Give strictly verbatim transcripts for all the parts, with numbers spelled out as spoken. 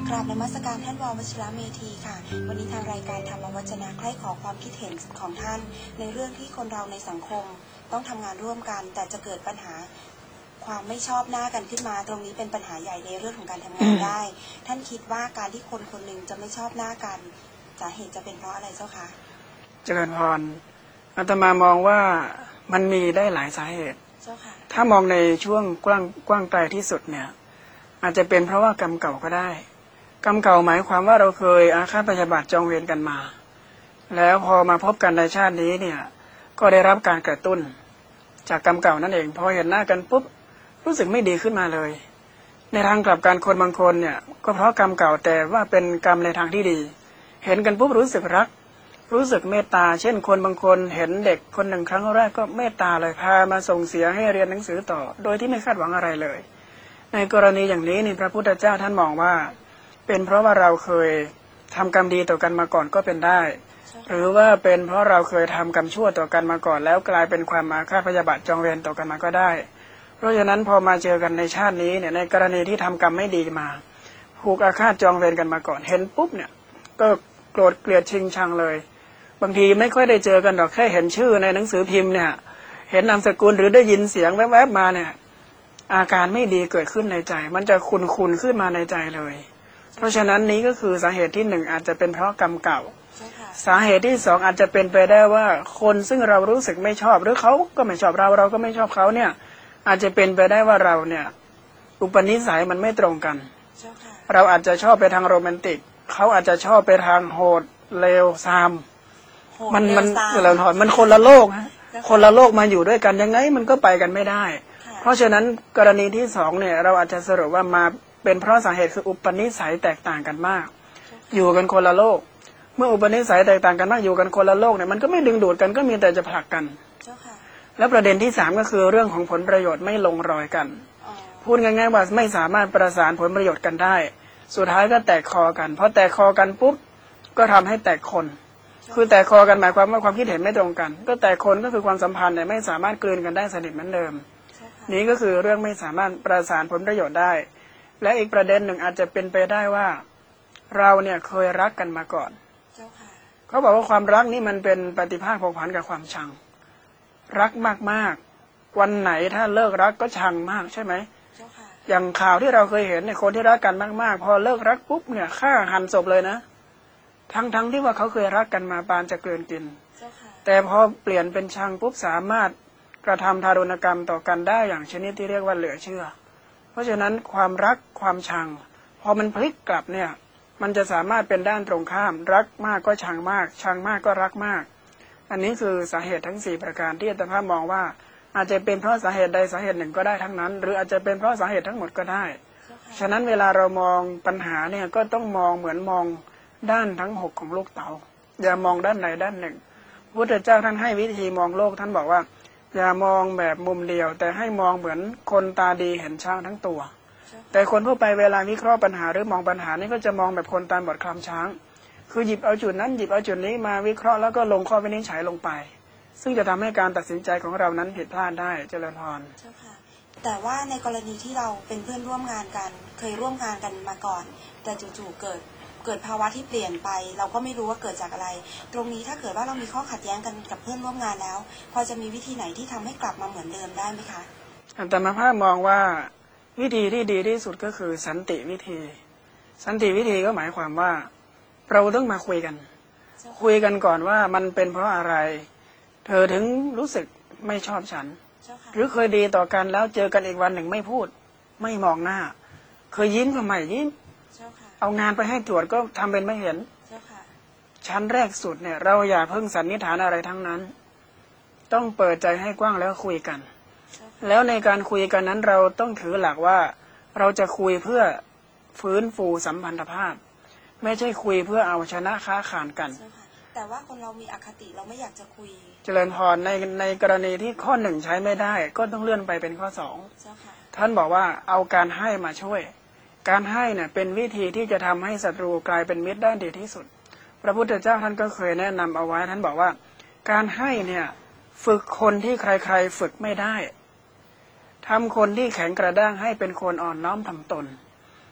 กราบนมัสการท่านววชิรเมธีค่ะวันนี้ทางรายการธรรมวจนะใคร่ขอความคิดเห็นของท่านในเรื่องที่คนเราในสังคมต้องทำงานร่วมกันแต่จะเกิดปัญหาความไม่ชอบหน้ากันขึ้นมาตรงนี้เป็นปัญหาใหญ่ในเรื่องของการทำงานได้ท่านคิดว่าการที่คนคนหนึ่งจะไม่ชอบหน้ากันสาเหตุจะเป็นเพราะอะไรเจ้าคะเจริญพรอาตมามองว่ามันมีได้หลายสาเหตุเจ้าค่ะถ้ามองในช่วงกว้างกว้างไกลที่สุดเนี่ยอาจจะเป็นเพราะว่ากรรมเก่าก็ได้กรรมเก่าหมายความว่าเราเคยอาฆาตพยาบาทจองเวรกันมาแล้วพอมาพบกันในชาตินี้เนี่ยก็ได้รับการกระตุ้นจากกรรมเก่านั่นเองพอเห็นหน้ากันปุ๊บรู้สึกไม่ดีขึ้นมาเลยในทางกลับกันคนบางคนเนี่ยก็เพราะกรรมเก่าแต่ว่าเป็นกรรมในทางที่ดีเห็นกันปุ๊บรู้สึกรักรู้สึกเมตตาเช่นคนบางคนเห็นเด็กคนหนึ่งครั้งแรกก็เมตตาเลยพามาส่งเสียให้เรียนหนังสือต่อโดยที่ไม่คาดหวังอะไรเลยในกรณีอย่างนี้นี่พระพุทธเจ้าท่านมองว่าเป็นเพราะว่าเราเคยทำกรรมดีต่อกันมาก่อนก็เป็นได้หรือว่าเป็นเพราะเราเคยทำกรรมชั่วต่อกันมาก่อนแล้วกลายเป็นความอาฆาตพยาบาทจองเวรต่อกันมาก็ได้เพราะฉะนั้นพอมาเจอกันในชาตินี้เนี่ยในกรณีที่ทำกรรมไม่ดีมาผูกอาฆาตจองเวรกันมาก่อนเห็นปุ๊บเนี่ยก็โกรธเกลียดชิงชังเลยบางทีไม่ค่อยได้เจอกันหรอกแค่เห็นชื่อในหนังสือพิมพ์เนี่ยเห็นนามสกุลหรือได้ยินเสียงแวบๆมาเนี่ยอาการไม่ดีเกิดขึ้นในใจมันจะขุ่นๆขึ้นมาในใจเลยเพราะฉะนั้นนี้ก็คือสาเหตุที่หนึ่งอาจจะเป็นเพราะกรรมเก่าสาเหตุที่สองอาจจะเป็นไปได้ว่าคนซึ่งเรารู้สึกไม่ชอบหรือเขาก็ไม่ชอบเราเราก็ไม่ชอบเขาเนี่ยอาจจะเป็นไปได้ว่าเราเนี่ยอุปนิสัยมันไม่ตรงกันเราอาจจะชอบไปทางโรแมนติกเขาอาจจะชอบไปทางโหดเลวซามมันมันเราถอนมันคนละโลกฮะคนละโลกมาอยู่ด้วยกันยังไงมันก็ไปกันไม่ได้เพราะฉะนั้นกรณีที่สองเนี่ยเราอาจจะสรุปว่ามาเป็นเพราะสาเหตุคืออุปนิสัยแตกต่างกันมากอยู่กันคนละโลกเมื่ออุปนิสัยแตกต่างกันมากอยู่กันคนละโลกเนี่ยมันก็ไม่ดึงดูดกันก็มีแต่จะผลักกันแล้วประเด็นที่สามก็คือเรื่องของผลประโยชน์ไม่ลงรอยกันพูดง่ายๆว่าไม่สามารถประสานผลประโยชน์กันได้สุดท้ายก็แตกคอกันพอแตกคอกันปุ๊บก็ทำให้แตกคนคือแตกคอกันหมายความว่าความคิดเห็นไม่ตรงกันก็แตกคนก็คือความสัมพันธ์เนี่ยไม่สามารถกลืนกันได้สนิทเหมือนเดิมนี้ก็คือเรื่องไม่สามารถประสานผลประโยชน์ได้และอีกประเด็นหนึ่งอาจจะเป็นไปได้ว่าเราเนี่ยเคยรักกันมาก่อนเขาบอกว่าความรักนี่มันเป็นปฏิภาคผูกพันกับความชังรักมากๆวันไหนถ้าเลิกรักก็ชังมากใช่ไหมอย่างข่าวที่เราเคยเห็นเนี่ยคนที่รักกันมากๆพอเลิกรักปุ๊บเนี่ยฆ่าหันศพเลยนะทั้งๆที่ว่าเขาเคยรักกันมาปานจะเกินกินแต่พอเปลี่ยนเป็นชังปุ๊บสามารถกระทำทารุณกรรมต่อกันได้อย่างชนิดที่เรียกว่าเหลือเชื่อเพราะฉะนั้นความรักความชังพอมันพลิกกลับเนี่ยมันจะสามารถเป็นด้านตรงข้ามรักมากก็ชังมากชังมากก็รักมากอันนี้คือสาเหตุทั้งสี่ประการที่อาตมามองว่าอาจจะเป็นเพราะสาเหตุใดสาเหตุหนึ่งก็ได้ทั้งนั้นหรืออาจจะเป็นเพราะสาเหตุทั้งหมดก็ได้ฉะนั้นเวลาเรามองปัญหาเนี่ยก็ต้องมองเหมือนมองด้านทั้งหกของลูกเต๋าอย่ามองด้านใดด้านหนึ่งพระพุทธเจ้าท่านให้วิธีมองโลกท่านบอกว่าอย่ามองแบบมุมเดียวแต่ให้มองเหมือนคนตาดีเห็นช้างทั้งตัวแต่คนทั่วไปเวลาวิเคราะห์ปัญหาหรือมองปัญหานี่ก็จะมองแบบคนตาบอดคลำช้างคือหยิบเอาจุดนั้นหยิบเอาจุดนี้มาวิเคราะห์แล้วก็ลงข้อวินิจฉัยลงไปซึ่งจะทำให้การตัดสินใจของเรานั้นผิดพลาดได้เจริญพรเจ้าค่ะแต่ว่าในกรณีที่เราเป็นเพื่อนร่วมงานกันเคยร่วมงานกันมาก่อนแต่จู่ๆเกิดเกิดภาวะที่เปลี่ยนไปเราก็ไม่รู้ว่าเกิดจากอะไรตรงนี้ถ้าเกิดว่าเรามีข้อขัดแย้งกันกับเพื่อนร่วมงานแล้วพอจะมีวิธีไหนที่ทำให้กลับมาเหมือนเดิมได้ไหมคะอาตมาภาพมองว่าวิธีที่ดีที่สุดก็คือสันติวิธีสันติวิธีก็หมายความว่าเราต้องมาคุยกันคุยกันก่อนว่ามันเป็นเพราะอะไรเธอถึงรู้สึกไม่ชอบฉันหรือเคยดีต่อกันแล้วเจอกันอีกวันหนึ่งไม่พูดไม่มองหน้าเคยยิ้มก็ไม่ยิ้มเอางานไปให้ตรวจก็ทำเป็นไม่เห็นชั้นแรกสุดเนี่ยเราอย่าเพิ่งสันนิษฐานอะไรทั้งนั้นต้องเปิดใจให้กว้างแล้วคุยกันแล้วในการคุยกันนั้นเราต้องถือหลักว่าเราจะคุยเพื่อฟื้นฟูสัมพันธภาพไม่ใช่คุยเพื่อเอาชนะค้าขานกันแต่ว่าคนเรามีอคติเราไม่อยากจะคุยเจริญพรในในกรณีที่ข้อหนึ่งใช้ไม่ได้ก็ต้องเลื่อนไปเป็นข้อสองท่านบอกว่าเอาการให้มาช่วยการให้เนี่ยเป็นวิธีที่จะทำให้ศัตรูกลายเป็นมิตรได้ดีที่สุดพระพุทธเจ้าท่านก็เคยแนะนำเอาไว้ท่านบอกว่าการให้เนี่ยฝึกคนที่ใครๆฝึกไม่ได้ทำคนที่แข็งกระด้างให้เป็นคนอ่อนน้อมถ่อมตน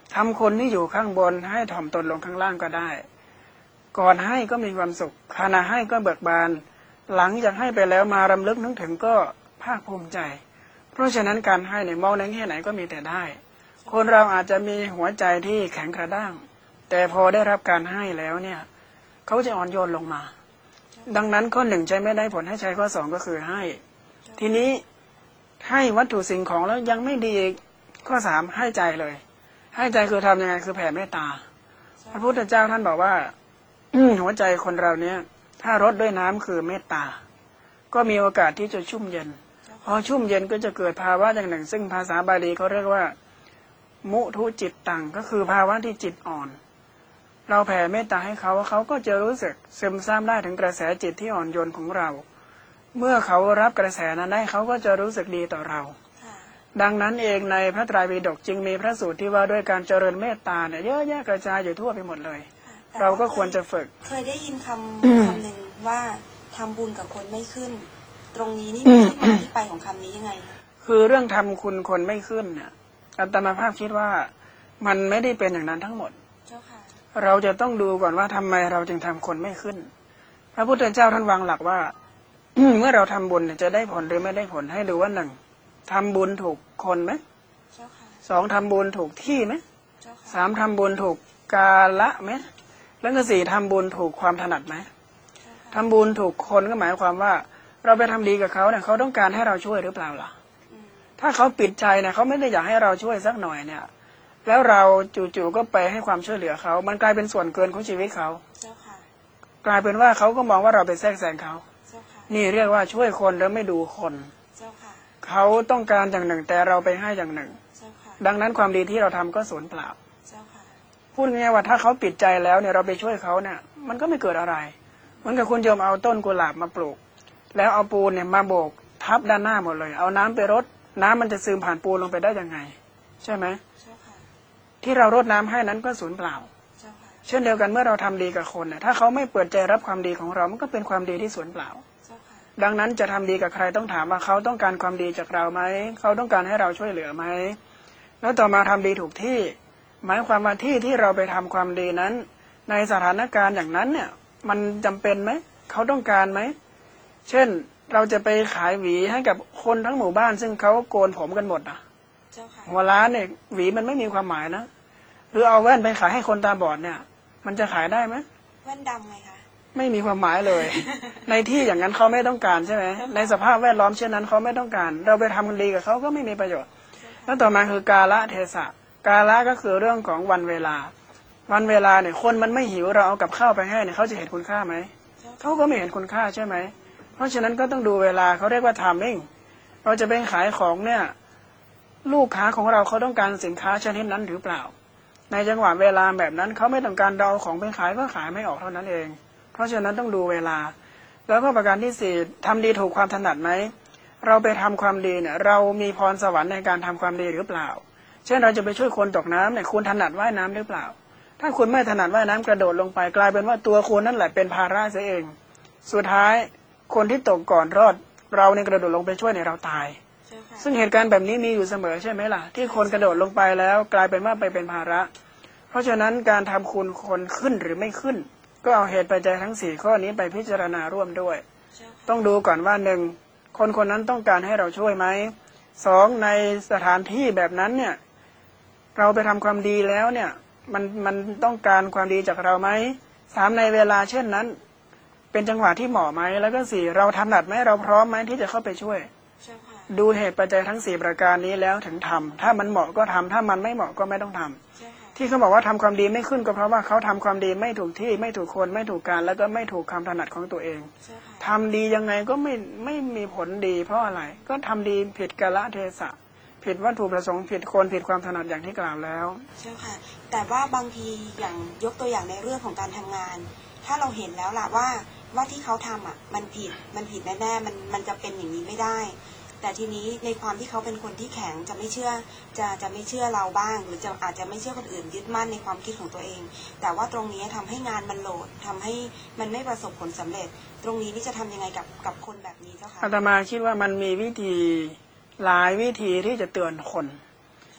ทำคนที่อยู่ข้างบนให้ถ่อมตนลงข้างล่างก็ได้ ก่อนให้ก็มีความสุขขณะให้ก็เบิกบานหลังจากให้ไปแล้วมารำลึกนึกถึงก็ภาคภูมิใจเพราะฉะนั้นการให้เนี่ยมองในแง่ไหนก็มีแต่ได้คนเราอาจจะมีหัวใจที่แข็งกระด้างแต่พอได้รับการให้แล้วเนี่ยเขาจะอ่อนโยนลงมาดังนั้นข้อหนึ่งใช้ไม่ได้ผลให้ใช้ข้อสองก็คือให้ทีนี้ให้วัตถุสิ่งของแล้วยังไม่ดีข้อสามให้ใจเลยให้ใจคือทำยังไงคือแผ่เมตตาพระพุทธเจ้าท่านบอกว่า หัวใจคนเราเนี่ยถ้ารดด้วยน้ำคือเมตตาก็มีโอกาสที่จะชุ่มเย็นพอชุ่มเย็นก็จะเกิดภาวะอย่างหนึ่งซึ่งภาษาบาลีเขาเรียกว่ามุทุจิตตังก็คือภาวะที่จิตอ่อนเราแผ่เมตตาให้เขาเขาก็จะรู้สึกซึมซาบได้ถึงกระแสจิตที่อ่อนโยนของเราเมื่อเขารับกระแสนั้นได้เขาก็จะรู้สึกดีต่อเราดังนั้นเองในพระไตรปิฎกจึงมีพระสูตรที่ว่าด้วยการเจริญเมตตาเนี่ยเยอะแยะกระจายอยู่ทั่วไปหมดเลยเราก็ควรจะฝึกเคยได้ยินคำคำหนึ่งว่าทำบุญกับคนไม่ขึ้นตรงนี้นี่มีที่มาที่ไปของคำนี้ยังไงคือเรื่องทำคุณคนไม่ขึ้นเนี่ยอาตมาภาพคิดว่ามันไม่ได้เป็นอย่างนั้นทั้งหมดเจ้าค่ะเราจะต้องดูก่อนว่าทำไมเราจึงทำคนไม่ขึ้นพระพุทธเจ้าท่านวางหลักว่า เมื่อเราทำบุญเนี่ยจะได้ผลหรือไม่ได้ผลให้ดูว่าหนึ่งทำบุญถูกคนไหมเจ้าค่ะสองทำบุญถูกที่ไหมเจ้าค่ะสามทำบุญถูกกาละไหมแล้วก็สี่ทำบุญถูกความถนัดไหมทำบุญถูกคนก็หมายความว่าเราไปทำดีกับเขาเนี่ยเขาต้องการให้เราช่วยหรือเปล่าล่ะถ้าเขาปิดใจเนี่ยเขาไม่ได้อยากให้เราช่วยสักหน่อยเนี่ยแล้วเราจู่ๆก็ไปให้ความช่วยเหลือเขามันกลายเป็นส่วนเกินของชีวิตเขากลายเป็นว่าเขาก็มองว่าเราไปแทรกแซงเขานี่เรียกว่าช่วยคนแล้วไม่ดูคนเขาต้องการอย่างหนึ่งแต่เราไปให้อย่างหนึ่งดังนั้นความดีที่เราทำก็สูญเปล่าพูดง่ายๆว่าถ้าเขาปิดใจแล้วเนี่ยเราไปช่วยเขาเนี่ยมันก็ไม่เกิดอะไรเหมือนกับคุณโยมเอาต้นกุหลาบมาปลูกแล้วเอาปูนเนี่ยมาโบกทับด้านหน้าหมดเลยเอาน้ำไปรดน้ำมันจะซึมผ่านปูนลงไปได้ยังไงใช่ไหมที่เรารดน้ำให้นั้นก็สูญเปล่าเช่นเดียวกันเมื่อเราทำดีกับคนเนี่ยถ้าเขาไม่เปิดใจรับความดีของเรามันก็เป็นความดีที่สูญเปล่าดังนั้นจะทำดีกับใครต้องถามว่าเขาต้องการความดีจากเราไหมเขาต้องการให้เราช่วยเหลือไหมแล้วต่อมาทำดีถูกที่หมายความว่าที่ที่เราไปทำความดีนั้นในสถานการณ์อย่างนั้นเนี่ยมันจำเป็นไหมเขาต้องการไหมเช่นเราจะไปขายหวีให้กับคนทั้งหมู่บ้านซึ่งเขาโกนผมกันหมดอ่ะหัวล้านเนี่ยหวีมันไม่มีความหมายนะหรือเอาแว่นไปขายให้คนตาบอดเนี่ยมันจะขายได้ไหมแว่นดำไงคะไม่มีความหมายเลย ในที่อย่างนั้นเขาไม่ต้องการใช่ไหมในสภาพแวดล้อมเช่นนั้นเขาไม่ต้องการเราไปทำดีกับเขาก็ไม่มีประโยชน์แล้วต่อมาคือกาละเทศะกาละก็คือเรื่องของวันเวลาวันเวลาเนี่ยคนมันไม่หิวเราเอากับข้าวไปให้เนี่ยเขาจะเห็นคุณค่าไหมเขาก็ไม่เห็นคุณค่าใช่ไหมเพราะฉะนั้นก็ต้องดูเวลาเขาเรียกว่า timing เราจะไปขายของเนี่ยลูกค้าของเราเขาต้องการสินค้าชนิดนั้นหรือเปล่าในจังหวะเวลาแบบนั้นเขาไม่ต้องการเราของไปขายก็ขายไม่ออกเท่านั้นเองเพราะฉะนั้นต้องดูเวลาแล้วก็ประการที่สี่ทำดีถูกความถนัดไหมเราไปทำความดีเนี่ยเรามีพรสวรรค์ในการทำความดีหรือเปล่าเช่นเราจะไปช่วยคนตกน้ำเนี่ยคุณถนัดว่ายน้ำหรือเปล่าถ้าคุณไม่ถนัดว่ายน้ำกระโดดลงไปกลายเป็นว่าตัวคุณนั่นแหละเป็นภาระเสียเองสุดท้ายคนที่ตกก่อนรอดเราเนี่ยกระโดดลงไปช่วยเนี่ยเราตายซึ่งเหตุการณ์แบบนี้มีอยู่เสมอใช่ไหมล่ะที่คนกระโดดลงไปแล้วกลายเป็นว่าไปเป็นภาระเพราะฉะนั้นการทำคุณคนขึ้นหรือไม่ขึ้นก็เอาเหตุปัจจัยทั้งสี่ข้อนี้ไปพิจารณาร่วมด้วยต้องดูก่อนว่าหนึ่งคนคนนั้นต้องการให้เราช่วยไหมสองในสถานที่แบบนั้นเนี่ยเราไปทำความดีแล้วเนี่ยมันมันต้องการความดีจากเราไหมสามในเวลาเช่นนั้นเป็นจังหวะที่เหมาะไหมแล้วก็สี่เราถนัดไหมเราพร้อมไหมที่จะเข้าไปช่วยดูเหตุปัจจัยทั้งสี่ประการนี้แล้วถึงทำถ้ามันเหมาะก็ทำถ้ามันไม่เหมาะก็ไม่ต้องทำที่เขาบอกว่าทำความดีไม่ขึ้นก็เพราะว่าเขาทำความดีไม่ถูกที่ไม่ถูกคนไม่ถูกการแล้วก็ไม่ถูกความถนัดของตัวเองทำดียังไงก็ไม่ไม่มีผลดีเพราะอะไรก็ทำดีผิดกาลเทศะผิดวัตถุประสงค์ผิดคนผิดความถนัดอย่างที่กล่าวแล้วใช่ค่ะแต่ว่าบางทีอย่างยกตัวอย่างในเรื่องของการทำงานถ้าเราเห็นแล้วล่ะว่าว่าที่เขาทำอ่ะมันผิดมันผิดแน่ๆมันมันจะเป็นอย่างนี้ไม่ได้แต่ทีนี้ในความที่เขาเป็นคนที่แข็งจะไม่เชื่อจะจะไม่เชื่อเราบ้างหรือจะอาจจะไม่เชื่อคนอื่นยึดมั่นในความคิดของตัวเองแต่ว่าตรงนี้ทำให้งานมันโหลดทำให้มันไม่ประสบผลสำเร็จตรงนี้นี่จะทำยังไงกับกับคนแบบนี้เจ้าค่ะอาตมาคิดว่ามันมีวิธีหลายวิธีที่จะเตือนคน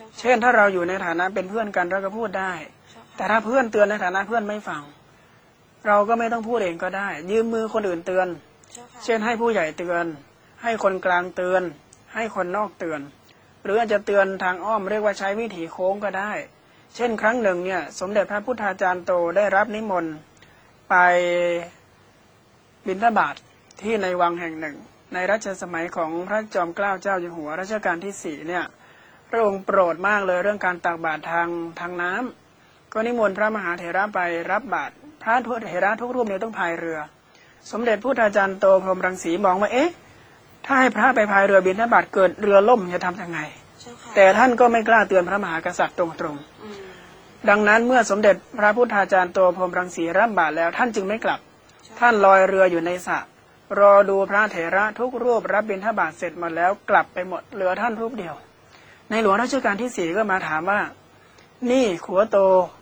เช่นถ้าเราอยู่ในฐานะเป็นเพื่อนกันเราก็พูดได้แต่ถ้าเพื่อนเตือนในฐานะเพื่อนไม่ฟังเราก็ไม่ต้องพูดเองก็ได้ยืมมือคนอื่นเตือนเช่นให้ผู้ใหญ่เตือนให้คนกลางเตือนให้คนนอกเตือนหรืออาจจะเตือนทางอ้อมเรียกว่าใช้วิถีโค้งก็ได้เช่นครั้งหนึ่งเนี่ยสมเด็จพระพุทธาจารย์โตได้รับนิมนต์ไปบิณฑบาตที่ในวังแห่งหนึ่งในรัชสมัยของพระจอมเกล้าเจ้าอยู่หัวรัชกาลที่สี่เนี่ยพระองค์โปรดมากเลยเรื่องการตักบาตรทางทางน้ำก็นิมนต์พระมหาเถระไปรับบาตรพระเถระทุกรูปเนี่ยต้องพายเรือสมเด็จพุทธาจารย์โตพรหมรังสีมองว่าเอ๊ะถ้าให้พระไปพายเรือบิณฑบาตเกิดเรือล่มจะทำยังไงแต่ท่านก็ไม่กล้าเตือนพระมหากษัตริย์ตรงๆดังนั้นเมื่อสมเด็จพระพุทธาจารย์โตพรหมรังสีรับบาตรแล้วท่านจึงไม่กลับท่านลอยเรืออยู่ในสระรอดูพระเถระทุกรูปรับบิณฑบาตเสร็จหมดแล้วกลับไปหมดเหลือท่านรูปเดียวในหลวงรัชกาลที่สี่ก็มาถามว่านี่ขัวโต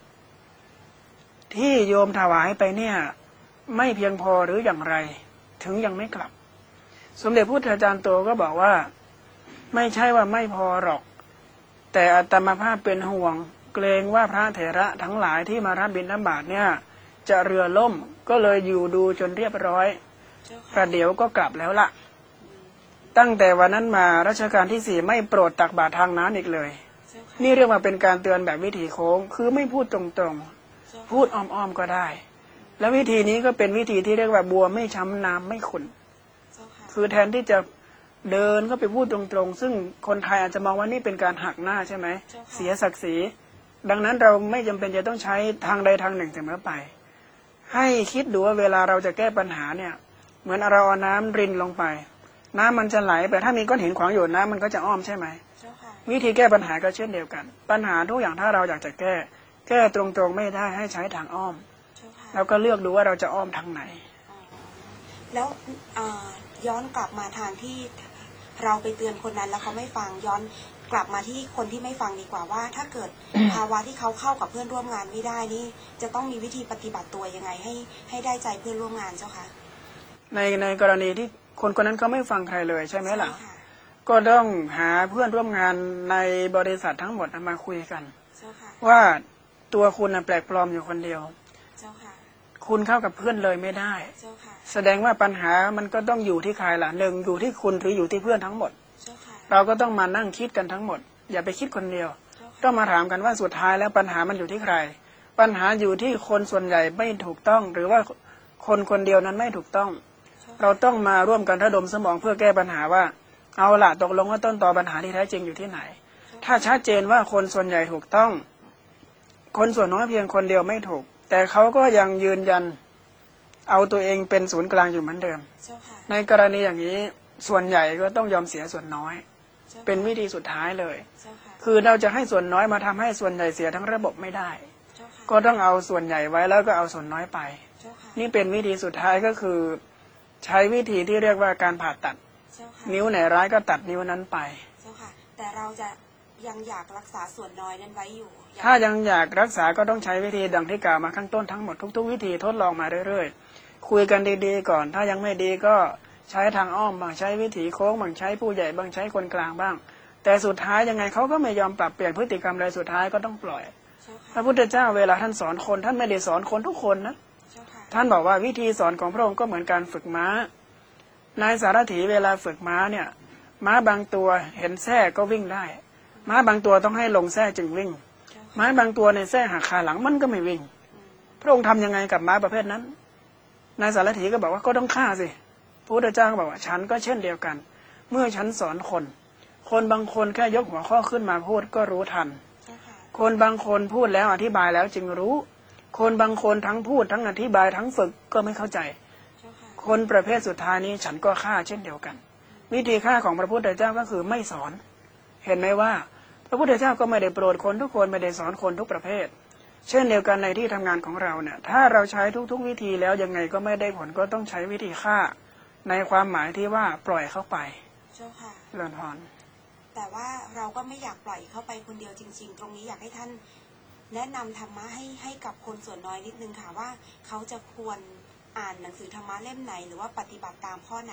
ที่โยมถวายไปเนี่ยไม่เพียงพอหรืออย่างไรถึงยังไม่กลับสมเด็จพุทธาจารย์โตก็บอกว่าไม่ใช่ว่าไม่พอหรอกแต่อาตมาภาพเป็นห่วงเกรงว่าพระเถระทั้งหลายที่มารับบิณฑบาตเนี่ยจะเรือล่มก็เลยอยู่ดูจนเรียบร้อยประเดี๋ยวก็กลับแล้วล่ะตั้งแต่วันนั้นมารัชกาลที่สี่ไม่โปรดตักบาตรทางน้ำอีกเลยนี่เรียกว่าเป็นการเตือนแบบวิถีโค้งคือไม่พูดตรงๆพูดอ้อมๆก็ได้แล้ววิธีนี้ก็เป็นวิธีที่เรียกว่าบัวไม่ช้ำน้ำไม่ขุ่นคือแทนที่จะเดินก็ไปพูดตรงๆซึ่งคนไทยอาจจะมองว่านี่เป็นการหักหน้าใช่ไหมเสียศักดิ์ศรีดังนั้นเราไม่จำเป็นจะต้องใช้ทางใดทางหนึ่งเสมอไปให้คิดดูว่าเวลาเราจะแก้ปัญหาเนี่ยเหมือนเราเอาน้ำรินลงไปน้ำมันจะไหลไปถ้ามีก้อนหินขวางอยู่น้ำมันก็จะอ้อมใช่ไหมวิธีแก้ปัญหาก็เช่นเดียวกันปัญหาทุกอย่างถ้าเราอยากจะแก้แก้ตรงๆไม่ได้ให้ใช้ทางอ้อมแล้วก็เลือกดูว่าเราจะอ้อมทางไหนแล้วย้อนกลับมาทางที่เราไปเตือนคนนั้นแล้วเขาไม่ฟังย้อนกลับมาที่คนที่ไม่ฟังดีกว่าว่าถ้าเกิด ภาวะที่เขาเข้ากับเพื่อนร่วมงานไม่ได้นี่จะต้องมีวิธีปฏิบัติตัวยังไงให้ให้ได้ใจเพื่อนร่วมงานเจ้าคะในในกรณีที่คนคนนั้นเขาไม่ฟังใครเลยใช่ไหมล่ะก็ต้องหาเพื่อนร่วมงานในบริษัททั้งหมดมาคุยกันว่าตัวคุณแปลกปลอมอยู่คนเดียวคุณเข้ากับเพื่อนเลยไม่ได้แสดงว่าปัญหามันก็ต้องอยู่ที่ใครล่ะหนึ่งอยู่ที่คุณหรืออยู่ที่เพื่อนทั้งหมดเราก็ต้องมานั่งคิดกันทั้งหมดอย่าไปคิดคนเดียวต้องมาถามกันว่าสุดท้ายแล้วปัญหามันอยู่ที่ใครปัญหาอยู่ที่คนส่วนใหญ่ไม่ถูกต้องหรือว่าคนคนเดียวนั้นไม่ถูกต้องเราต้องมาร่วมกันระดมสมองเพื่อแก้ปัญหาว่าเอาล่ะตกลงว่าต้นตอปัญหาที่แท้จริงอยู่ที่ไหนถ้าชัดเจนว่าคนส่วนใหญ่ถูกต้องคนส่วนน้อยเพียงคนเดียวไม่ถูกแต่เขาก็ยังยืนยันเอาตัวเองเป็นศูนย์กลางอยู่เหมือนเดิมในกรณีอย่างนี้ส่วนใหญ่ก็ต้องยอมเสียส่วนน้อยเป็นวิธีสุดท้ายเลยคือเราจะให้ส่วนน้อยมาทำให้ส่วนใหญ่เสียทั้งระบบไม่ได้ก็ต้องเอาส่วนใหญ่ไว้แล้วก็เอาส่วนน้อยไปนี่เป็นวิธีสุดท้ายก็คือใช้วิธีที่เรียกว่าการผ่าตัดนิ้วไหนร้ายก็ตัดนิ้วนั้นไปแต่เราจะยังอยากรักษาส่วนน้อยนั้นไว้อยู่ถ้ายังอยากรักษาก็ต้องใช้วิธีดังที่กล่าวมาข้างต้นทั้งหมดทุกๆวิธีทดลองมาเรื่อยๆคุยกันดีๆก่อนถ้ายังไม่ดีก็ใช้ทางอ้อมบางใช้วิถีโค้งบางใช้ผู้ใหญ่บางใช้คนกลางบ้างแต่สุดท้ายยังไงเขาก็ไม่ยอมปรับเปลี่ยนพฤติกรรมเลยสุดท้ายก็ต้องปล่อยพระพุทธเจ้าเวลาท่านสอนคนท่านไม่ได้สอนคนทุกคนนะท่านบอกว่าวิธีสอนของพระองค์ก็เหมือนการฝึกม้านายสารถีเวลาฝึกม้าเนี่ยม้าบางตัวเห็นแส้ก็วิ่งได้ม้าบางตัวต้องให้ลงแส้จึงวิ่งม้าบางตัวในแส้หักขาหลังมันก็ไม่วิ่งพระองค์ทำยังไงกับม้าประเภทนั้นนายสารถีก็บอกว่าก็ต้องฆ่าสิพระพุทธเจ้าก็บอกว่าฉันก็เช่นเดียวกันเมื่อฉันสอนคนคนบางคนแค่ยกหัวข้อขึ้นมาพูดก็รู้ทันคนบางคนพูดแล้วอธิบายแล้วจึงรู้คนบางคนทั้งพูดทั้งอธิบายทั้งฝึกก็ไม่เข้าใจคนประเภทสุดท้ายนี้ฉันก็ฆ่าเช่นเดียวกันวิธีฆ่าของพระพุทธเจ้าก็คือไม่สอนเห็นไหมว่าพระพุทธเจ้าก็ไม่ได้โปรดคนทุกคนไม่ได้สอนคนทุกประเภทเช่นเดียวกันในที่ทำงานของเราเนี่ยถ้าเราใช้ทุกๆวิธีแล้วยังไงก็ไม่ได้ผลก็ต้องใช้วิธีฆ่าในความหมายที่ว่าปล่อยเข้าไปเจ้าค่ะเลื่อนพรแต่ว่าเราก็ไม่อยากปล่อยเข้าไปคนเดียวจริงๆตรงนี้อยากให้ท่านแนะนำธรรมะให้ให้กับคนส่วนน้อยนิดนึงค่ะว่าเขาจะควรอ่านหนังสือธรรมะเล่มไหนหรือว่าปฏิบัติตามข้อไหน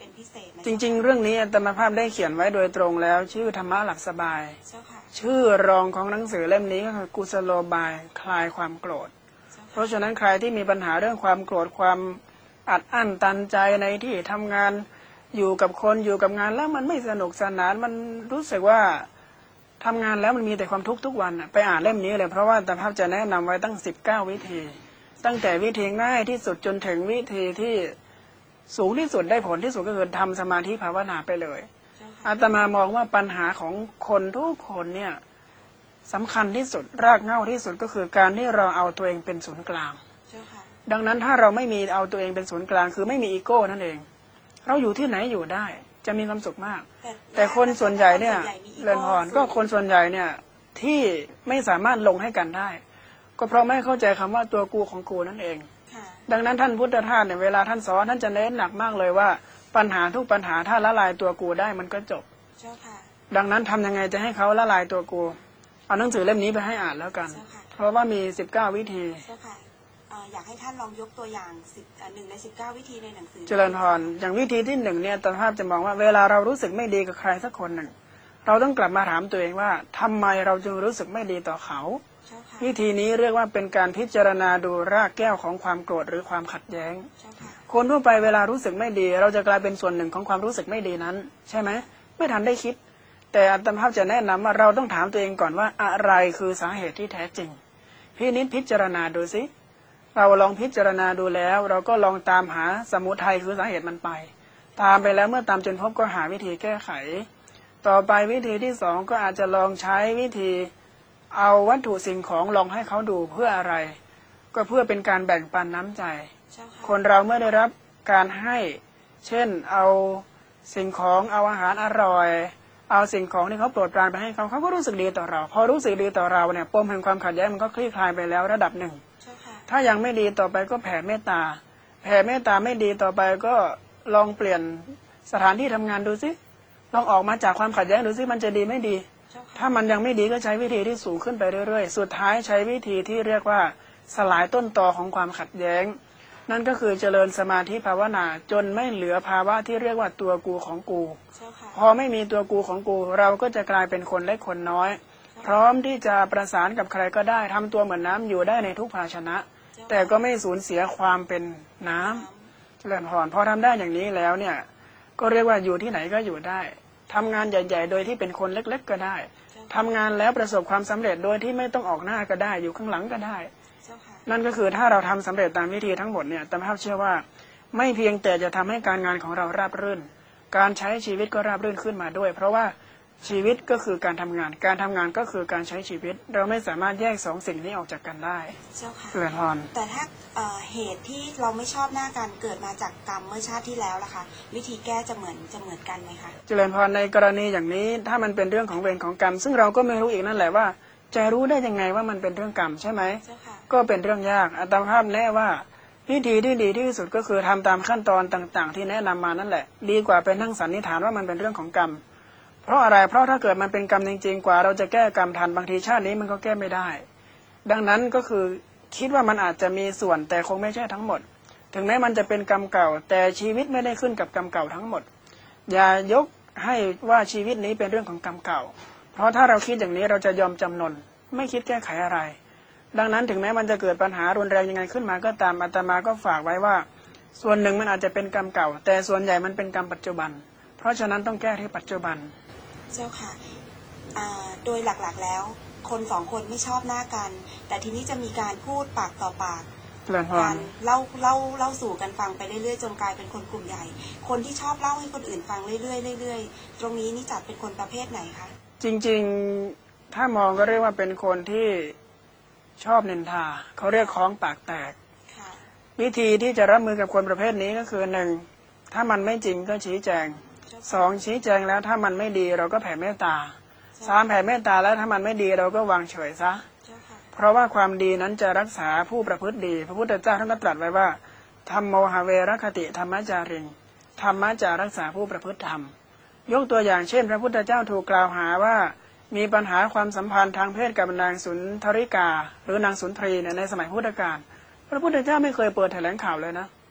เป็นพิเศษไหมจริงๆเรื่องนี้อาตมาภาพได้เขียนไว้โดยตรงแล้วชื่อธรรมะหลับสบายเจ้าค่ะชื่อรองของหนังสือเล่มนี้ก็คือกุศโลบายคลายความโกรธเพราะฉะนั้นใครที่มีปัญหาเรื่องความโกรธความอัดอั้นตันใจในที่ทำงานอยู่กับคนอยู่กับงานแล้วมันไม่สนุกสนานมันรู้สึกว่าทำงานแล้วมันมีแต่ความทุกข์ทุกวันไปอ่านเล่มนี้เลยเพราะว่าอาตมาภาพจะแนะนำไว้ตั้งสิบเก้าวิธีตั้งแต่วิธีง่ายที่สุดจนถึงวิธีที่สูงที่สุดได้ผลที่สุดก็คือทำสมาธิภาวนาไปเลยอาตมามองว่าปัญหาของคนทุกคนเนี่ยสำคัญที่สุดรากเหง้าที่สุดก็คือการที่เราเอาตัวเองเป็นศูนย์กลางดังนั้นถ้าเราไม่มีเอาตัวเองเป็นศูนย์กลางคือไม่มีอีโก้นั่นเองเราอยู่ที่ไหนอยู่ได้จะมีความสุขมากแต่, แต่คนส่วนใหญ่เนี่ยเรือนพรก็คนส่วนใหญ่เนี่ยที่ไม่สามารถลงให้กันได้ก็เพราะไม่เข้าใจคำว่าตัวกูของกูนั่นเองดังนั้นท่านพุทธทาสเนี่ยเวลาท่านสอนท่านจะเน้นหนักมากเลยว่าปัญหาทุกปัญหาถ้าละลายตัวกูได้มันก็จบดังนั้นทำยังไงจะให้เขาละลายตัวกูเอาหนังสือเล่มนี้ไปให้อ่านแล้วกันเพราะว่ามีสิบเก้าวิธีอยากให้ท่านลองยกตัวอย่างสิบหนึ่งในสิบเก้าวิธีในหนังสือเจริญพรอย่างวิธีที่หนึ่งเนี่ยตภาพจะมองว่าเวลาเรารู้สึกไม่ดีกับใครสักคนหนึ่งเราต้องกลับมาถามตัวเองว่าทำไมเราจึงรู้สึกไม่ดีต่อเขาวิธีนี้เรียกว่าเป็นการพิจารณาดูรากแก้วของความโกรธหรือความขัดแย้งคนทั่วไปเวลารู้สึกไม่ดีเราจะกลายเป็นส่วนหนึ่งของความรู้สึกไม่ดีนั้นใช่ไหมไม่ทันได้คิดแต่อาตมาภาพจะแนะนำว่าเราต้องถามตัวเองก่อนว่าอะไรคือสาเหตุที่แท้จริงพี่นิดพิจารณาดูสิเราลองพิจารณาดูแล้วเราก็ลองตามหาสมุทัยคือสาเหตุมันไปตามไปแล้วเมื่อตามจนพบก็หาวิธีแก้ไขต่อไปวิธีที่สองก็อาจจะลองใช้วิธีเอาวัตถุสิ่งของลองให้เขาดูเพื่ออะไรก็เพื่อเป็นการแบ่งปันน้ำใจคนเราเมื่อได้รับการให้เช่นเอาสิ่งของเอาอาหารอร่อยเอาสิ่งของที่เขาโปรดปรานไปให้เขาเขาก็รู้สึกดีต่อเราพอรู้สึกดีต่อเราเนี่ยปมแห่งความขัดแย้งมันก็คลี่คลายไปแล้วระดับหนึ่งถ้ายังไม่ดีต่อไปก็แผ่เมตตาแผ่เมตตาไม่ดีต่อไปก็ลองเปลี่ยนสถานที่ทำงานดูสิลองออกมาจากความขัดแย้งดูสิมันจะดีไม่ดีถ้ามันยังไม่ดีก็ใช้วิธีที่สูงขึ้นไปเรื่อยๆสุดท้ายใช้วิธีที่เรียกว่าสลายต้นตอของความขัดแย้งนั่นก็คือเจริญสมาธิภาวนาจนไม่เหลือภาวะที่เรียกว่าตัวกูของกูพอไม่มีตัวกูของกูเราก็จะกลายเป็นคนเล็กคนน้อยพร้อมที่จะประสานกับใครก็ได้ทำตัวเหมือนน้ำอยู่ได้ในทุกภาชนะแต่ก็ไม่สูญเสียความเป็นน้ำเจริญพรพอทำได้อย่างนี้แล้วเนี่ยก็เรียกว่าอยู่ที่ไหนก็อยู่ได้ทำงานใหญ่ๆโดยที่เป็นคนเล็กๆก็ได้ทำงานแล้วประสบความสำเร็จโดยที่ไม่ต้องออกหน้าก็ได้อยู่ข้างหลังก็ได้นั่นก็คือถ้าเราทำสำเร็จตามวิธีทั้งหมดเนี่ยอาตมาเชื่อว่าไม่เพียงแต่จะทำให้การงานของเราราบรื่นการใช้ชีวิตก็ราบรื่นขึ้นมาด้วยเพราะว่าชีวิตก็คือการทำงานการทำงานก็คือการใช้ชีวิตเราไม่สามารถแยกสองสิ่งนี้ออกจากกันได้เจ้าค่ะเกิดพรแต่ถ้าเหตุที่เราไม่ชอบหน้ากันเกิดมาจากกรรมเมื่อชาติที่แล้วล่ะคะวิธีแก้จะเหมือนจะเหมือนกันไหมคะเจริญพรในกรณีอย่างนี้ถ้ามันเป็นเรื่องของเวรของกรรมซึ่งเราก็ไม่รู้อีกนั่นแหละว่าจะรู้ได้ยังไงว่ามันเป็นเรื่องกรรมใช่ไหมก็เป็นเรื่องยากอาตมาภาพแน่ว่าวิธีที่ดีที่สุดก็คือทำตามขั้นตอนต่างๆที่แนะนำมานั่นแหละดีกว่าเป็นนั่งสันนิษฐานว่ามันเป็นเรื่องของกรรมเพราะอะไรเพราะถ้าเกิดมันเป็นกรรมจริงๆกว่าเราจะแก้กรรมทันบางทีชาตินี้มันก็แก้ไม่ได้ดังนั้นก็คือคิดว่ามันอาจจะมีส่วนแต่คงไม่ใช่ทั้งหมดถึงแม้มันจะเป็นกรรมเก่าแต่ชีวิตไม่ได้ขึ้นกับกรรมเก่าทั้งหมดอย่ายกให้ว่าชีวิตนี้เป็นเรื่องของกรรมเก่าเพราะถ้าเราคิดอย่างนี้เราจะยอมจำนนไม่คิดแก้ไขอะไรดังนั้นถึงแม้มันจะเกิดปัญหารุนแรงยังไงขึ้นมาก็ตามอาตมาก็ฝากไว้ว่าส่วนหนึ่งมันอาจจะเป็นกรรมเก่าแต่ส่วนใหญ่มันเป็นกรรมปัจจุบันเพราะฉะนั้นต้องแก้ที่ปัจจุบันเจ้าค่ะโดยหลักๆแล้วคนสองคนไม่ชอบหน้ากันแต่ทีนี้จะมีการพูดปากต่อปากการเล่าเล่าเล่าสู่กันฟังไปเรื่อยๆจนกลายเป็นคนกลุ่มใหญ่คนที่ชอบเล่าให้คนอื่นฟังเรื่อยๆเรื่อยๆตรงนี้นี่จัดเป็นคนประเภทไหนคะจริงๆถ้ามองก็เรียกว่าเป็นคนที่ชอบนินทาเขาเรียกคล้องปากแตกวิธีที่จะรับมือกับคนประเภทนี้ก็คือหนึ่งถ้ามันไม่จริงก็ชี้แจงสองชี้แจงแล้วถ้ามันไม่ดีเราก็แผ่เมตตาสามแผ่เมตตาแล้วถ้ามันไม่ดีเราก็วางเฉยซะเพราะว่าความดีนั้นจะรักษาผู้ประพฤติดีพระพุทธเจ้าท่านก็ตรัสไว้ว่าธัมโมหเวรคติธรรมจาริงธรรมะจะรักษาผู้ประพฤติธรรมยกตัวอย่างเช่นพระพุทธเจ้าถูกกล่าวหาว่ามีปัญหาความสัมพันธ์ทางเพศกับนางสุนทริกาหรือนางสุนทรีเนี่ยในสมัยพุทธกาลพระพุทธเจ้าไม่เคยเปิดแถลงข่าวเลยนะพ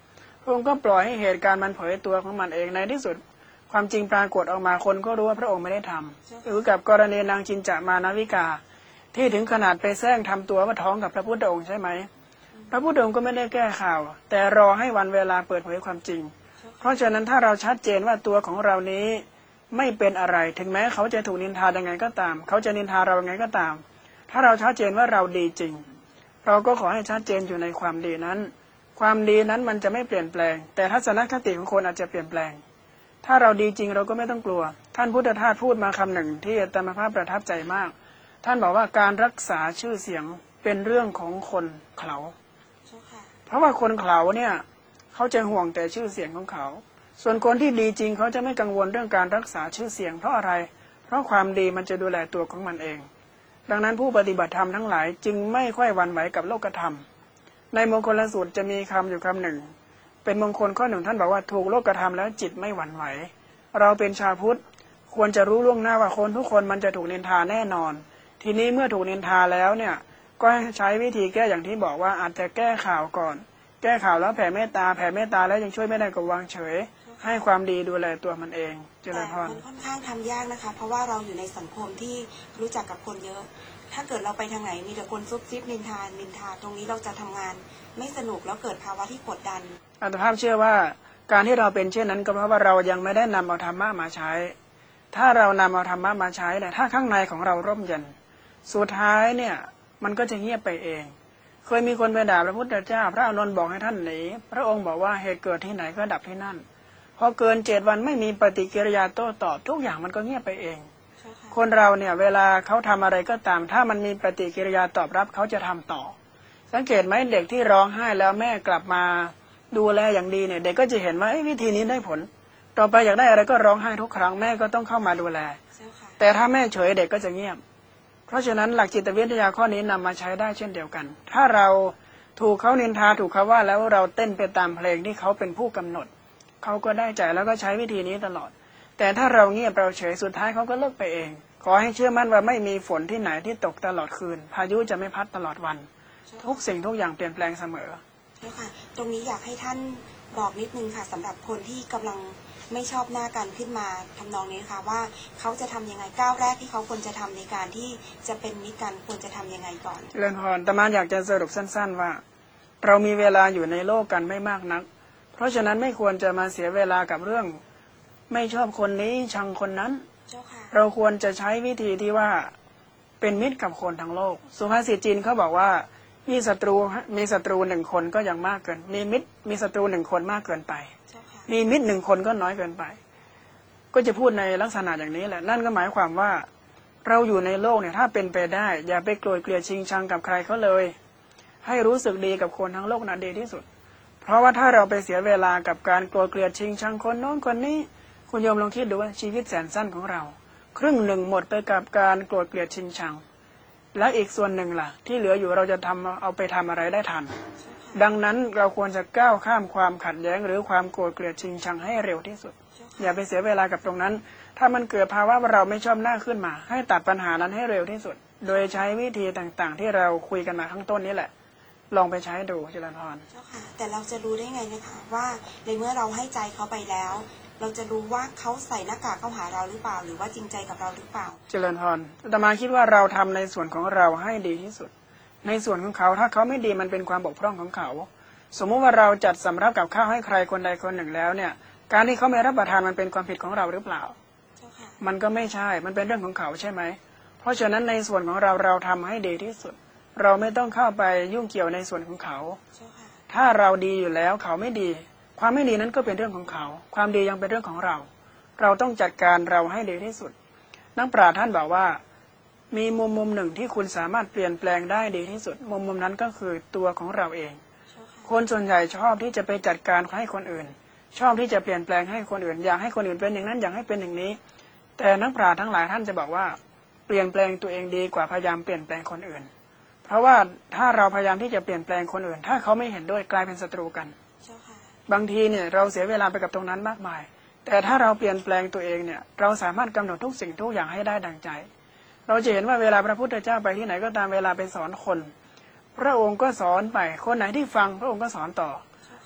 ระองค์ก็ปล่อยให้เหตุการณ์มันเผยตัวของมันเองในที่สุดความจริงปรากฏออกมาคนก็รู้ว่าพระองค์ไม่ได้ทำหรือกับกรณีนางจินจะมานาวิกาที่ถึงขนาดไปแซงทำตัวว่าท้องกับพระพุทธองค์ใช่ไหมพระพุทธองค์ก็ไม่ได้แก้ข่าวแต่รอให้วันเวลาเปิดเผยความจริงเพราะฉะนั้นถ้าเราชัดเจนว่าตัวของเรานี้ไม่เป็นอะไรถึงแม้เขาจะถูกนินทายังไงก็ตามเขาจะนินทาเรายังไงก็ตามถ้าเราชัดเจนว่าเราดีจริงเราก็ขอให้ชัดเจนอยู่ในความดีนั้นความดีนั้นมันจะไม่เปลี่ยนแปลงแต่ทัศนคติของคนอาจจะเปลี่ยนแปลงถ้าเราดีจริงเราก็ไม่ต้องกลัวท่านพุทธทาสพูดมาคำหนึ่งที่อาตมาภาพประทับใจมากท่านบอกว่าการรักษาชื่อเสียงเป็นเรื่องของคนเขลาเพราะว่าคนเขลาเนี่ยเขาจะห่วงแต่ชื่อเสียงของเขาส่วนคนที่ดีจริงเขาจะไม่กังวลเรื่องการรักษาชื่อเสียงเพราะอะไรเพราะความดีมันจะดูแลตัวของมันเองดังนั้นผู้ปฏิบัติธรรมทั้งหลายจึงไม่ค่อยหวั่นไหวกับโลกธรรมในมงคลสูตรจะมีคำอยู่คำหนึ่งเป็นมงคลข้อหนึ่งท่านบอกว่าถูกโลกธรรมแล้วจิตไม่หวั่นไหวเราเป็นชาวพุทธควรจะรู้ล่วงหน้าว่าคนทุกคนมันจะถูกนินทาแน่นอนทีนี้เมื่อถูกนินทาแล้วเนี่ยก็ใช้วิธีแก้อย่างที่บอกว่าอาจจะแก้ข่าวก่อนแก้ข่าวแล้วแผ่เมตตาแผ่เมตตาแล้วยังช่วยไม่ได้ก็วางเฉยให้ความดีดูแลตัวมันเองเจริญพรแต่มันค่อนข้างทำยากนะคะเพราะว่าเราอยู่ในสังคมที่รู้จักกับคนเยอะถ้าเกิดเราไปทางไหนมีแต่คนซุบซิบนินทานินทาตรงนี้เราจะทำงานไม่สนุกแล้วเกิดภาวะที่กดดันอาตมาภาพเชื่อว่าการที่เราเป็นเช่นนั้นก็เพราะว่าเรายังไม่ได้นำเอาธรรมะมาใช้ถ้าเรานำเอาธรรมะมาใช้เนี่ยถ้าข้างในของเราร่มเย็นสุดท้ายเนี่ยมันก็จะเงียบไปเองเคยมีคนไปด่าพระพุทธเจ้าพระอานนท์บอกให้ท่านหนีพระองค์บอกว่าเหตุเกิดที่ไหนก็ดับที่นั่นพอเกินเจ็ดวันไม่มีปฏิกิริยาโต้ตอบทุกอย่างมันก็เงียบไปเองคนเราเนี่ยเวลาเขาทำอะไรก็ตามถ้ามันมีปฏิกิริยาตอบรับเขาจะทำต่อสังเกตไหมเด็กที่ร้องไห้แล้วแม่กลับมาดูแลอย่างดีเนี่ยเด็กก็จะเห็นว่าวิธีนี้ได้ผลต่อไปอยากได้อะไรก็ร้องไห้ทุกครั้งแม่ก็ต้องเข้ามาดูแลแต่ถ้าแม่เฉยเด็กก็จะเงียบเพราะฉะนั้นหลักจิตวิทยาข้อนี้นำมาใช้ได้เช่นเดียวกันถ้าเราถูกเขานินทาถูกเขาว่าแล้วเราเต้นไปตามเพลงที่เขาเป็นผู้กำหนดเขาก็ได้ใจแล้วก็ใช้วิธีนี้ตลอดแต่ถ้าเราเงียบเราเฉยสุดท้ายเขาก็เลิกไปเองขอให้เชื่อมั่นว่าไม่มีฝนที่ไหนที่ตกตลอดคืนพายุจะไม่พัดตลอดวันทุกสิ่งทุกอย่างเปลี่ยนแปลงเสมอใช่ค่ะตรงนี้อยากให้ท่านบอกนิดนึงค่ะสำหรับคนที่กำลังไม่ชอบหน้ากันขึ้นมาทำนองนี้ค่ะว่าเขาจะทำยังไงก้าวแรกที่เขาควรจะทำในการที่จะเป็นมิตรกันควรจะทำยังไงก่อนเรนพรตมาอยากจะสรุปสั้นๆว่าเรามีเวลาอยู่ในโลกกันไม่มากนักเพราะฉะนั้นไม่ควรจะมาเสียเวลากับเรื่องไม่ชอบคนนี้ชังคนนั้นเราควรจะใช้วิธีที่ว่าเป็นมิตรกับคนทั้งโลกสุภาษิตจีนเขาบอกว่ามีศัตรูมีศัตรูหนึ่งคนก็ยังมากเกินมีมิตรมีศัตรูหนึ่งคนมากเกินไปมีมิตรหนึ่งคนก็น้อยเกินไปก็จะพูดในลักษณะอย่างนี้แหละนั่นก็หมายความว่าเราอยู่ในโลกเนี่ยถ้าเป็นไปได้อย่าไปโกรธเกลียดชิงชังกับใครเขาเลยให้รู้สึกดีกับคนทั้งโลกนั้นดีที่สุดเพราะว่าถ้าเราไปเสียเวลากับการโกรธเกลียดชิงชังคนโน้นคนนี้คุณโยมลองคิดดูว่าชีวิตแสนสั้นของเราครึ่งหนึ่งหมดไปกับการโกรธเกลียดชิงชังและอีกส่วนหนึ่งล่ะที่เหลืออยู่เราจะทำเอาไปทำอะไรได้ทันดังนั้นเราควรจะก้าวข้ามความขัดแย้งหรือความโกรธเกลียดชิงชังให้เร็วที่สุดอย่าไปเสียเวลากับตรงนั้นถ้ามันเกิดภาวะว่าเราไม่ชอบหน้าขึ้นมาให้ตัดปัญหานั้นให้เร็วที่สุดโดยใช้วิธีต่างๆที่เราคุยกันมาข้างต้นนี้แหละลองไปใช้ดูเจริญพรเจ้าค่ะแต่เราจะรู้ได้ไงนะคะว่าในเมื่อเราให้ใจเขาไปแล้วเราจะรู้ว่าเขาใส่หน้ากากเข้าหาเราหรือเปล่าหรือว่าจริงใจกับเราหรือเปล่าเจริญพรอาตมาคิดว่าเราทำในส่วนของเราให้ดีที่สุดในส่วนของเขาถ้าเขาไม่ดีมันเป็นความบกพร่องของเขาสมมุติว่าเราจัดสำรับกับข้าวให้ใครคนใดคนหนึ่งแล้วเนี่ยการที่เขาไม่รับประทานมันเป็นความผิดของเราหรือเปล่ามันก็ไม่ใช่มันเป็นเรื่องของเขาใช่ไหมเพราะฉะนั้นในส่วนของเราเราทำให้ดีที่สุดเราไม่ต้องเข้าไปยุ่งเกี่ยวในส่วนของเขาถ้าเราดีอยู่แล้วเขาไม่ดีความไม่ดีนั้นก็เป็นเรื่องของเขาความดียังเป็นเรื่องของเราเราต้องจัดการเราให้ดีที่สุดนักปราชญ์ท่านบอกว่ามีมุมมุมหนึ่งที่คุณสามารถเปลี่ยนแปลงได้ดีที่สุดมุมมุมนั้นก็คือตัวของเราเองคนส่วนใหญ่ชอบที่จะไปจัดการให้คนอื่นชอบที่จะเปลี่ยนแปลงให้คนอื่นอยากให้คนอื่นเป็นอย่างนั้นอยากให้เป็นอย่างนี้แต่นักปราชญ์ทั้งหลายท่านจะบอกว่าเปลี่ยนแปลงตัวเองดีกว่าพยายามเปลี่ยนแปลงคนอื่นเพราะว่าถ้าเราพยายามที่จะเปลี่ยนแปลงคนอื่นถ้าเขาไม่เห็นด้วยกลายเป็นศัตรูกันบางทีเนี่ยเราเสียเวลาไปกับตรงนั้นมากมายแต่ถ้าเราเปลี่ยนแปลงตัวเองเนี่ยเราสามารถกำหนดทุกสิ่งทุกอย่างให้ได้ดังใจเราจะเห็นว่าเวลาพระพุทธเจ้าไปที่ไหนก็ตามเวลาไปสอนคนพระองค์ก็สอนไปคนไหนที่ฟังพระองค์ก็สอนต่อ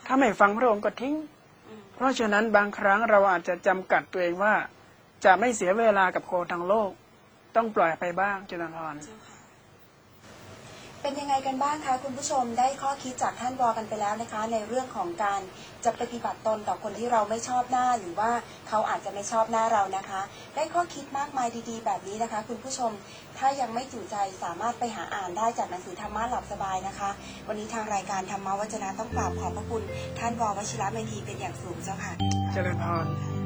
ถ้าไม่ฟังพระองค์ก็ทิ้งอืมเพราะฉะนั้นบางครั้งเราอาจจะจำกัดตัวเองว่า จะไม่เสียเวลากับโคทางโลก ต้องปล่อยไปบ้างเจริญพรเจ้าค่ะเป็นยังไงกันบ้างคะคุณผู้ชมได้ข้อคิดจากท่านวอกันไปแล้วนะคะ ในเรื่องของการจะปฏิบัติตนต่อคนที่เราไม่ชอบหน้าหรือว่าเขาอาจจะไม่ชอบหน้าเรานะคะ ได้ข้อคิดมากมายดีๆ แบบนี้นะคะ คุณผู้ชมถ้ายังไม่จุใจสามารถไปหาอ่านได้จากหนังสือธรรมะหลับสบายนะคะ วันนี้ทางรายการธรรมวจนะต้องกราบขอบพระคุณท่านววชิระเมธีเป็นอย่างสูงเจ้าค่ะเจริญพร